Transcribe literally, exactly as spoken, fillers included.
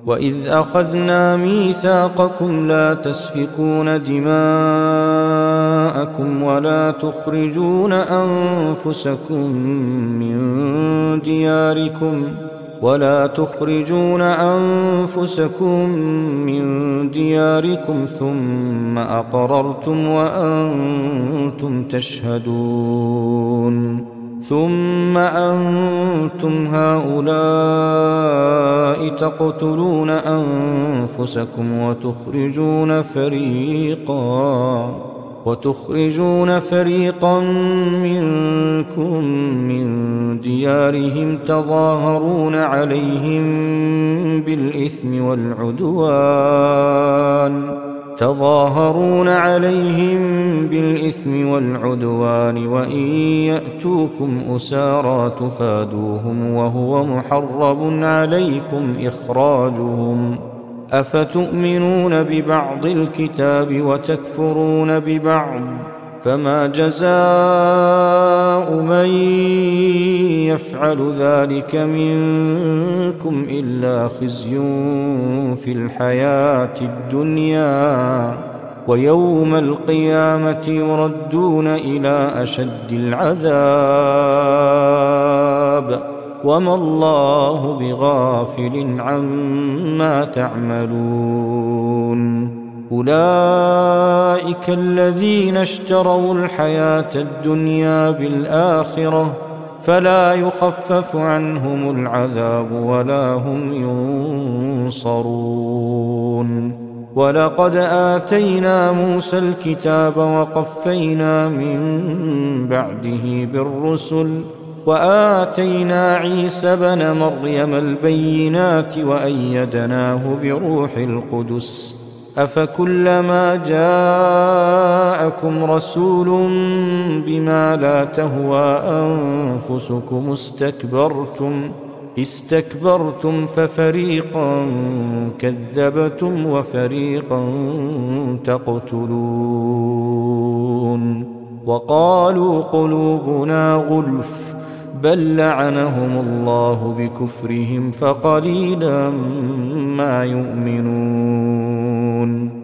وإذ أخذنا ميثاقكم لا تسفكون دماءكم ولا تخرجون أنفسكم من دياركم ولا تخرجون أنفسكم من دياركم ثم أقررتم وأنتم تشهدون ثم أنتم هؤلاء تقتلون أنفسكم وتخرجون فريقا وتخرجون فريقا منكم من ديارهم تظاهرون عليهم بالإثم والعدوان تظاهرون عليهم بالإثم والعدوان وإن يأتوكم أسارى تفادوهم وهو محرم عليكم إخراجهم أفتؤمنون ببعض الكتاب وتكفرون ببعض فما جزاء من يفعل ذلك منكم إلا خزي في الحياة الدنيا ويوم القيامة يردون إلى أشد العذاب وما الله بغافل عما تعملون أولئك الذين اشتروا الحياة الدنيا بالآخرة فلا يخفف عنهم العذاب ولا هم ينصرون ولقد آتينا موسى الكتاب وقفينا من بعده بالرسل وآتينا عيسى ابن مريم البينات وأيدناه بروح القدس أفكلما جاءكم رسول بما لا تهوى أنفسكم استكبرتم استكبرتم ففريقا كذبتم وفريقا تقتلون وقالوا قلوبنا غلف بل لعنهم الله بكفرهم فقليلا ما يؤمنون